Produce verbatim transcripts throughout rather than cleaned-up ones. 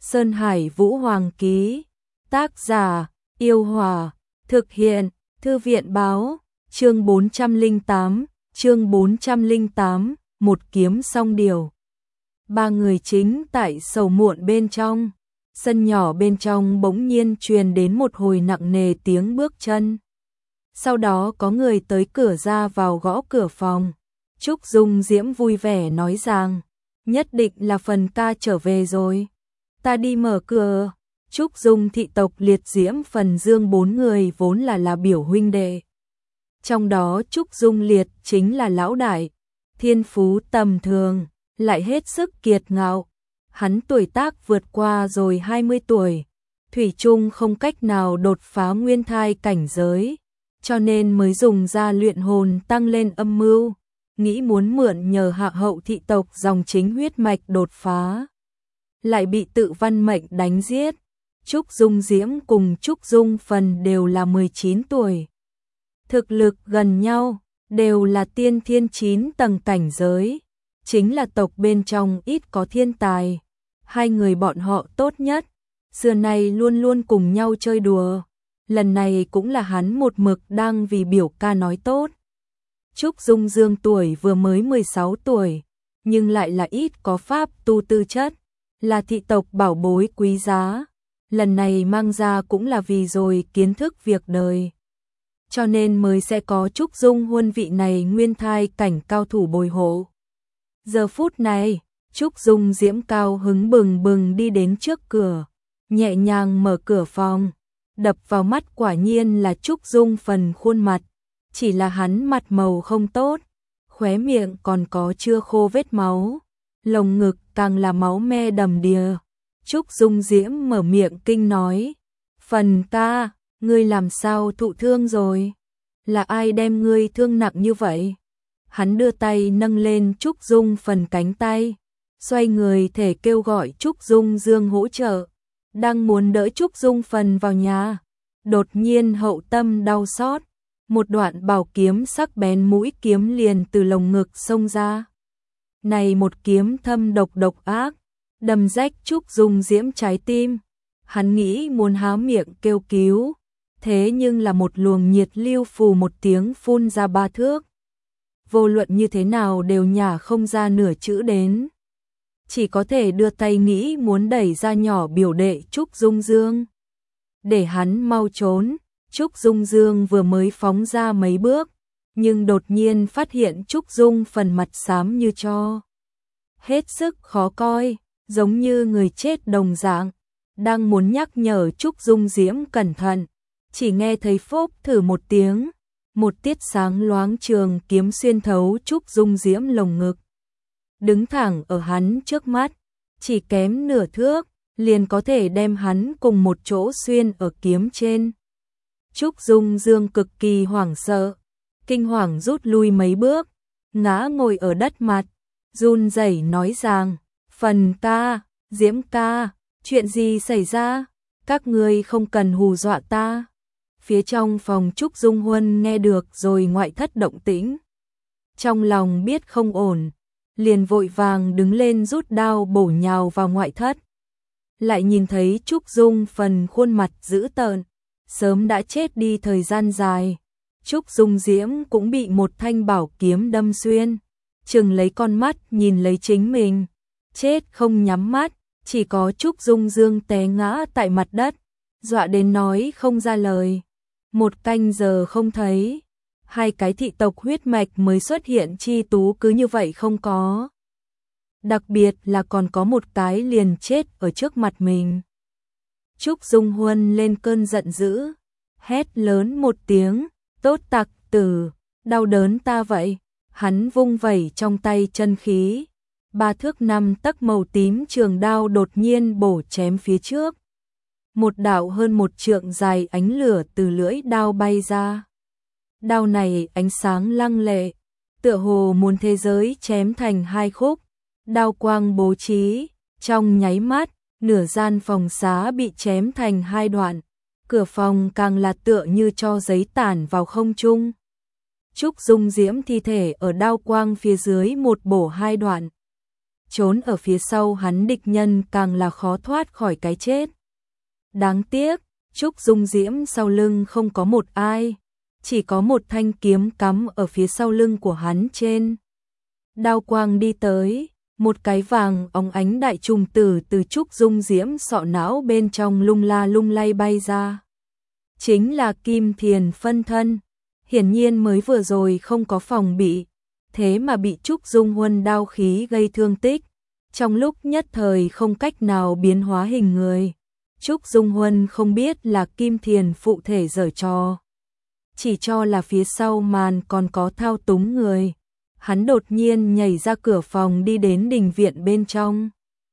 Sơn Hải Vũ Hoàng ký. Tác giả, Yêu Hòa. Thực hiện, Thư viện báo. Chương bốn trăm lẻ tám, chương bốn trăm lẻ tám, một kiếm song điều. Ba người chính tại sầu muộn bên trong. Sân nhỏ bên trong bỗng nhiên truyền đến một hồi nặng nề tiếng bước chân. Sau đó có người tới cửa ra vào gõ cửa phòng. Trúc Dung Diễm vui vẻ nói rằng, nhất định là Phần ca trở về rồi. Ta đi mở cửa. Trúc Dung thị tộc Liệt Diễm Phần Dương bốn người vốn là là biểu huynh đệ. Trong đó Trúc Dung Liệt chính là lão đại, thiên phú tầm thường, lại hết sức kiệt ngạo. Hắn tuổi tác vượt qua rồi hai mươi tuổi, thủy chung không cách nào đột phá nguyên thai cảnh giới, cho nên mới dùng ra luyện hồn tăng lên âm mưu, nghĩ muốn mượn nhờ hạ hậu thị tộc dòng chính huyết mạch đột phá. Lại bị Tự Văn Mệnh đánh giết. Trúc Dung Diễm cùng Trúc Dung Phần đều là mười chín tuổi. Thực lực gần nhau, đều là tiên thiên chín tầng cảnh giới, chính là tộc bên trong ít có thiên tài. Hai người bọn họ tốt nhất, xưa nay luôn luôn cùng nhau chơi đùa. Lần này cũng là hắn một mực đang vì biểu ca nói tốt. Trúc Dung Dương tuổi vừa mới mười sáu tuổi, nhưng lại là ít có pháp tu tư chất, là thị tộc bảo bối quý giá. Lần này mang ra cũng là vì rồi kiến thức việc đời, cho nên mới sẽ có Trúc Dung Huân vị này nguyên thai cảnh cao thủ bồi hộ. Giờ phút này, Trúc Dung Diễm cao hứng bừng bừng đi đến trước cửa, nhẹ nhàng mở cửa phòng. Đập vào mắt quả nhiên là Trúc Dung Phần khuôn mặt, chỉ là hắn mặt màu không tốt, khóe miệng còn có chưa khô vết máu, lồng ngực càng là máu me đầm đìa. Trúc Dung Diễm mở miệng kinh nói, Phần ca, ngươi làm sao thụ thương rồi? Là ai đem ngươi thương nặng như vậy? Hắn đưa tay nâng lên Trúc Dung Phần cánh tay, xoay người thể kêu gọi Trúc Dung Dương hỗ trợ, đang muốn đỡ Trúc Dung Phần vào nhà. Đột nhiên hậu tâm đau xót, một đoạn bảo kiếm sắc bén mũi kiếm liền từ lồng ngực xông ra. Này một kiếm thâm độc độc ác, đâm rách Trúc Dung Diễm trái tim. Hắn nghĩ muốn há miệng kêu cứu, thế nhưng là một luồng nhiệt lưu phù một tiếng phun ra ba thước. Vô luận như thế nào đều nhả không ra nửa chữ đến. Chỉ có thể đưa tay nghĩ muốn đẩy ra nhỏ biểu đệ Trúc Dung Dương, để hắn mau trốn. Trúc Dung Dương vừa mới phóng ra mấy bước, nhưng đột nhiên phát hiện Trúc Dung Phần mặt xám như tro, hết sức khó coi, giống như người chết đồng dạng. Đang muốn nhắc nhở Trúc Dung Diễm cẩn thận, chỉ nghe thấy phốc thử một tiếng, một tiết sáng loáng trường kiếm xuyên thấu Trúc Dung Diễm lồng ngực, đứng thẳng ở hắn trước mắt, chỉ kém nửa thước, liền có thể đem hắn cùng một chỗ xuyên ở kiếm trên. Trúc Dung Dương cực kỳ hoảng sợ, kinh hoàng rút lui mấy bước, ngã ngồi ở đất mặt, run rẩy nói rằng, Phần ca, Diễm ca, chuyện gì xảy ra? Các ngươi không cần hù dọa ta. Phía trong phòng Trúc Dung Huân nghe được rồi ngoại thất động tĩnh, trong lòng biết không ổn, liền vội vàng đứng lên rút đao bổ nhào vào ngoại thất. Lại nhìn thấy Trúc Dung Phần khuôn mặt dữ tợn, sớm đã chết đi thời gian dài. Trúc Dung Diễm cũng bị một thanh bảo kiếm đâm xuyên, chừng lấy con mắt nhìn lấy chính mình, chết không nhắm mắt. Chỉ có Trúc Dung Dương té ngã tại mặt đất, dọa đến nói không ra lời. Một canh giờ không thấy, hai cái thị tộc huyết mạch mới xuất hiện chi tú cứ như vậy không có. Đặc biệt là còn có một cái liền chết ở trước mặt mình. Trúc Dung Huân lên cơn giận dữ, hét lớn một tiếng, tốt tặc tử, đau đớn ta vậy. Hắn vung vẩy trong tay chân khí, ba thước năm tấc màu tím trường đao đột nhiên bổ chém phía trước. Một đạo hơn một trượng dài ánh lửa từ lưỡi đao bay ra. Đao này ánh sáng lăng lệ, tựa hồ muốn thế giới chém thành hai khúc. Đao quang bố trí, trong nháy mắt, nửa gian phòng xá bị chém thành hai đoạn. Cửa phòng càng là tựa như cho giấy tản vào không trung. Trúc Dung Diễm thi thể ở đao quang phía dưới một bổ hai đoạn. trốn ở phía sau hắn địch nhân càng là khó thoát khỏi cái chết. Đáng tiếc, Trúc Dung Diễm sau lưng không có một ai, chỉ có một thanh kiếm cắm ở phía sau lưng của hắn trên. Đao quang đi tới, một cái vàng óng ánh đại trùng tử từ Trúc Dung Diễm sọ não bên trong lung la lung lay bay ra. Chính là Kim Thiền phân thân, hiển nhiên mới vừa rồi không có phòng bị, thế mà bị Trúc Dung Huân đao khí gây thương tích, trong lúc nhất thời không cách nào biến hóa hình người. Trúc Dung Huân không biết là Kim Thiền phụ thể giở trò, chỉ cho là phía sau màn còn có thao túng người. Hắn đột nhiên nhảy ra cửa phòng đi đến đình viện bên trong.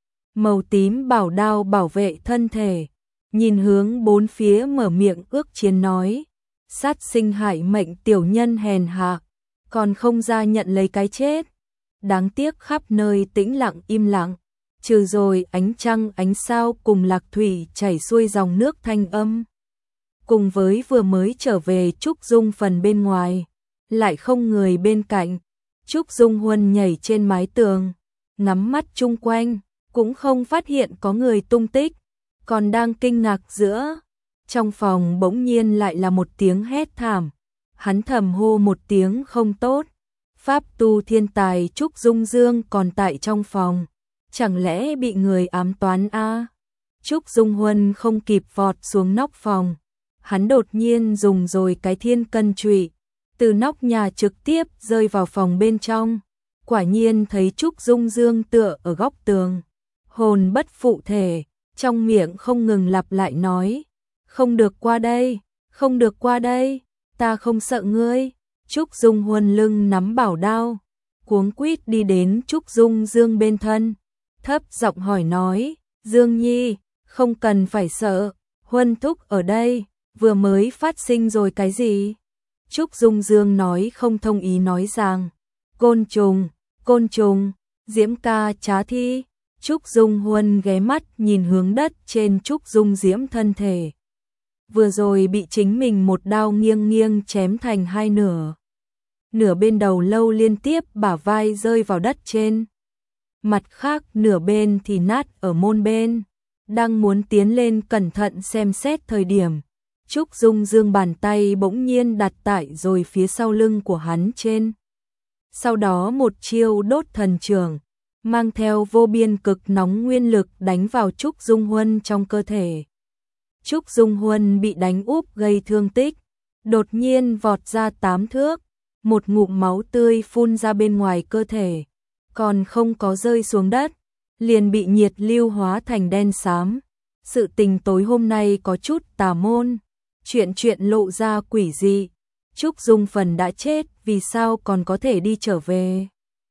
Màu tím bảo đao bảo vệ thân thể, nhìn hướng bốn phía mở miệng ước chiến nói, sát sinh hại mệnh tiểu nhân hèn hạ, còn không ra nhận lấy cái chết. Đáng tiếc khắp nơi tĩnh lặng im lặng, trừ rồi ánh trăng ánh sao cùng lạc thủy chảy xuôi dòng nước thanh âm. Cùng với vừa mới trở về Trúc Dung phần bên ngoài, lại không người bên cạnh. Trúc Dung Huân nhảy trên mái tường, ngắm mắt chung quanh, cũng không phát hiện có người tung tích, còn đang kinh ngạc giữa. Trong phòng bỗng nhiên lại là một tiếng hét thảm, hắn thầm hô một tiếng không tốt. Pháp tu thiên tài Trúc Dung Dương còn tại trong phòng, chẳng lẽ bị người ám toán a? À? Trúc Dung Huân không kịp vọt xuống nóc phòng, hắn đột nhiên dùng rồi cái thiên cân trụy, từ nóc nhà trực tiếp rơi vào phòng bên trong. Quả nhiên thấy Trúc Dung Dương tựa ở góc tường, hồn bất phụ thể, trong miệng không ngừng lặp lại nói, không được qua đây, không được qua đây, ta không sợ ngươi. Trúc Dung Huân lưng nắm bảo đao, cuống quýt đi đến Trúc Dung Dương bên thân, thấp giọng hỏi nói, Dương Nhi, không cần phải sợ, Huân thúc ở đây, vừa mới phát sinh rồi cái gì? Trúc Dung Dương nói không thông ý nói rằng, côn trùng, côn trùng, Diễm ca trá thi. Trúc Dung Huân ghé mắt nhìn hướng đất trên Trúc Dung Diễm thân thể. Vừa rồi bị chính mình một đao nghiêng nghiêng chém thành hai nửa. Nửa bên đầu lâu liên tiếp bả vai rơi vào đất trên. Mặt khác nửa bên thì nát ở môn bên. Đang muốn tiến lên cẩn thận xem xét thời điểm. Trúc Dung Dương bàn tay bỗng nhiên đặt tại rồi phía sau lưng của hắn trên. Sau đó một chiêu đốt thần trưởng, mang theo vô biên cực nóng nguyên lực đánh vào Trúc Dung Huân trong cơ thể. Trúc Dung Huân bị đánh úp gây thương tích, đột nhiên vọt ra tám thước, một ngụm máu tươi phun ra bên ngoài cơ thể, còn không có rơi xuống đất, liền bị nhiệt lưu hóa thành đen xám. Sự tình tối hôm nay có chút tà môn, chuyện chuyện lộ ra quỷ dị. Trúc Dung Phần đã chết, vì sao còn có thể đi trở về?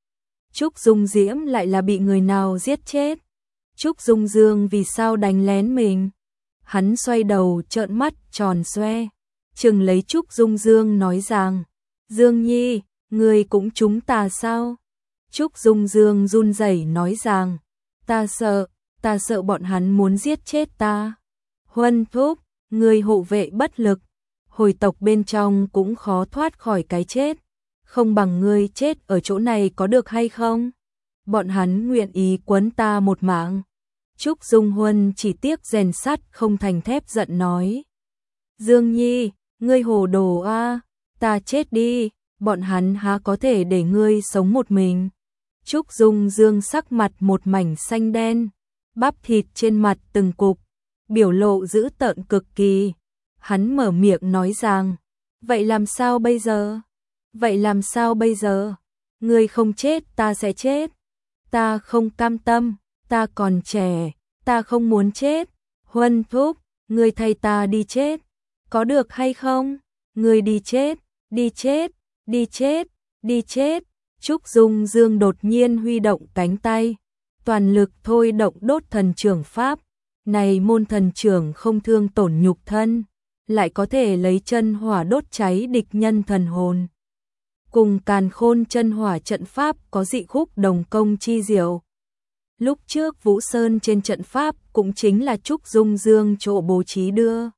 Trúc Dung Diễm lại là bị người nào giết chết? Trúc Dung Dương vì sao đánh lén mình? Hắn xoay đầu trợn mắt tròn xoe, chừng lấy Trúc Dung Dương nói rằng, Dương Nhi, người cũng chúng ta sao? Trúc Dung Dương run rẩy nói rằng, ta sợ, ta sợ bọn hắn muốn giết chết ta. Huân thúc, người hộ vệ bất lực, hồi tộc bên trong cũng khó thoát khỏi cái chết, không bằng ngươi chết ở chỗ này có được hay không? Bọn hắn nguyện ý quấn ta một mạng. Trúc Dung Huân chỉ tiếc rèn sắt không thành thép giận nói, Dương Nhi, ngươi hồ đồ a, ta chết đi, bọn hắn há có thể để ngươi sống một mình. Trúc Dung Dương sắc mặt một mảnh xanh đen, bắp thịt trên mặt từng cục, biểu lộ dữ tợn cực kỳ. Hắn mở miệng nói rằng, vậy làm sao bây giờ? Vậy làm sao bây giờ? Ngươi không chết ta sẽ chết. Ta không cam tâm, ta còn trẻ, ta không muốn chết. Huân thúc, ngươi thay ta đi chết, có được hay không? Ngươi đi chết, đi chết, đi chết, đi chết. Trúc Dung Dương đột nhiên huy động cánh tay, toàn lực thôi động đốt thần trưởng pháp. Này môn thần trưởng không thương tổn nhục thân, lại có thể lấy chân hỏa đốt cháy địch nhân thần hồn. Cùng Càn Khôn chân hỏa trận pháp có dị khúc đồng công chi diệu. Lúc trước Vũ Sơn trên trận pháp cũng chính là Trúc Dung Dương chỗ bố trí đưa.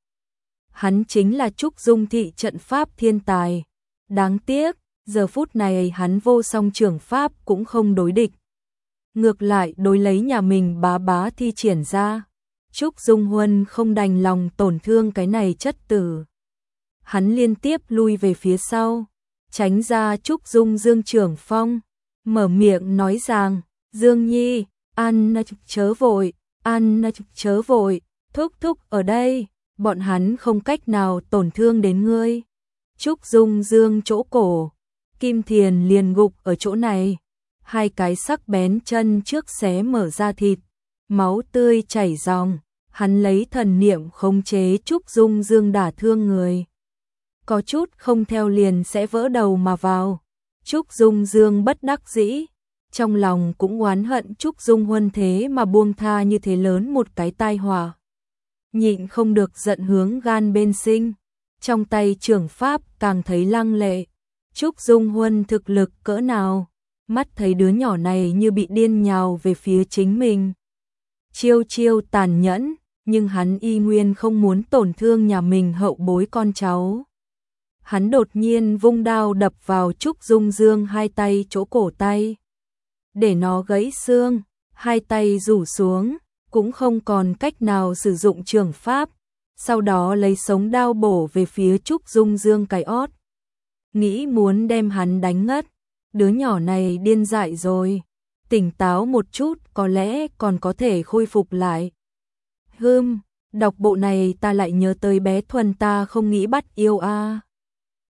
Hắn chính là Trúc Dung thị trận pháp thiên tài. Đáng tiếc, giờ phút này hắn vô song trưởng pháp cũng không đối địch. ngược lại đối lấy nhà mình bá bá thi triển ra. Trúc Dung Huân không đành lòng tổn thương cái này chất tử. Hắn liên tiếp lui về phía sau, tránh ra Trúc Dung Dương trưởng phong, mở miệng nói rằng, Dương Nhi, ăn chớ vội, ăn chớ vội, thúc thúc ở đây, bọn hắn không cách nào tổn thương đến ngươi. Trúc Dung Dương chỗ cổ, Kim Thiền liền gục ở chỗ này, hai cái sắc bén chân trước xé mở ra thịt, máu tươi chảy ròng, hắn lấy thần niệm khống chế Trúc Dung Dương đả thương người. Có chút không theo liền sẽ vỡ đầu mà vào. Trúc Dung Dương bất đắc dĩ, trong lòng cũng oán hận Trúc Dung Huân thế mà buông tha như thế lớn một cái tai họa. Nhịn không được giận hướng gan bên sinh, trong tay trưởng pháp càng thấy lăng lệ. Trúc Dung Huân thực lực cỡ nào, mắt thấy đứa nhỏ này như bị điên nhào về phía chính mình. Chiêu chiêu tàn nhẫn, nhưng hắn y nguyên không muốn tổn thương nhà mình hậu bối con cháu. Hắn đột nhiên vung đao đập vào Trúc Dung Dương hai tay chỗ cổ tay, để nó gãy xương, hai tay rủ xuống, cũng không còn cách nào sử dụng trường pháp, sau đó lấy sống đao bổ về phía Trúc Dung Dương cái ót. Nghĩ muốn đem hắn đánh ngất, đứa nhỏ này điên dại rồi, tỉnh táo một chút có lẽ còn có thể khôi phục lại. Hừm, đọc bộ này ta lại nhớ tới bé Thuần ta không nghĩ bắt yêu a. À.